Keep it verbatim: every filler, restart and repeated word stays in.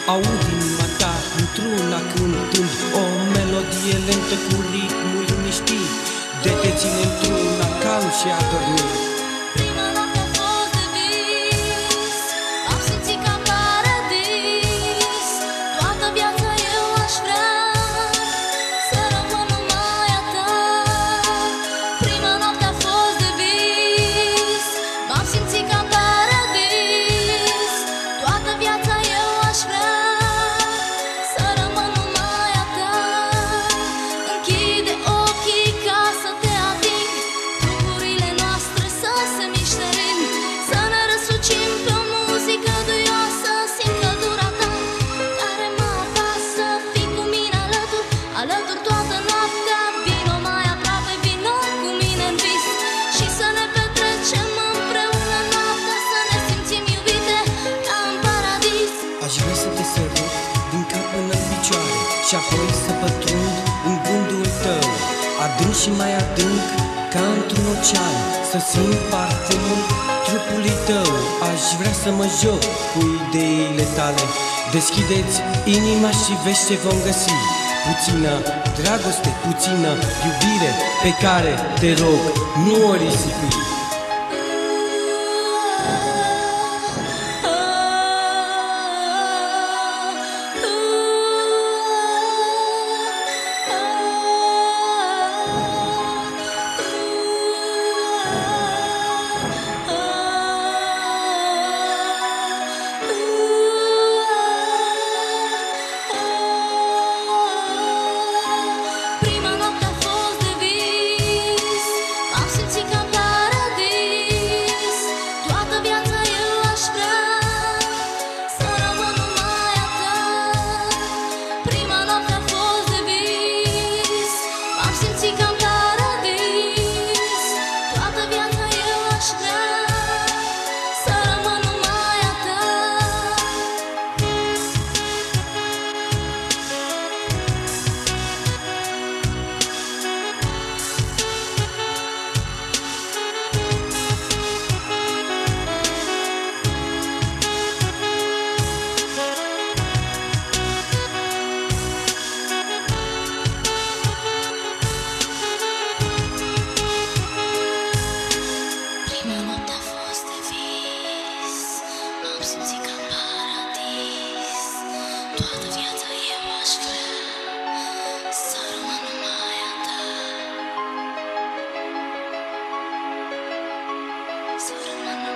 Aud inima ta într-una cântând o melodie lentă cu ritmul liniștit, de te ține într-una calm și adormit. Prima noapte a fost de vis, m-am simțit ca în paradis. Toată viața eu aș vrea să rămân numai a ta. Prima noapte a fost de vis, m-am simțit ca în paradis. Toată viața eu aș vrea să rămân numai a ta. Închide ochii ca să te ating, trupurile noastre să se miște rind, să ne răsucim pe o muzică duioasă. Simt căldura ta care mă apasă, fii cu mine alături, alături toată noaptea. Vino mai aproape, vino cu mine în vis și să ne petrecem împreună noaptea, să ne simțim iubite ca în paradis. Aș vrea să te sărut din cap până în picioare și apoi să pătrund în gândul tău, adânc și mai adânc ca într-un ocean, să simt parfumul trupului tău. Aș vrea să mă joc cu ideile tale. Deschideți inima și vezi ce vom găsi. Puțină dragoste, puțină iubire, pe care te rog nu o risipi. Prima noapte a fost de vis, m-am simțit ca în paradis. Toată viața eu aș vrea să rămân numai a ta. Prima noapte a fost de vis, m-am simțit ca în paradis. Toată viața eu aș vrea să rămân numai a ta. Prima noapte a fost de vis, m-am simțit ca în paradis. Toată viața eu aș vrea să rămân numai a ta. Să rămân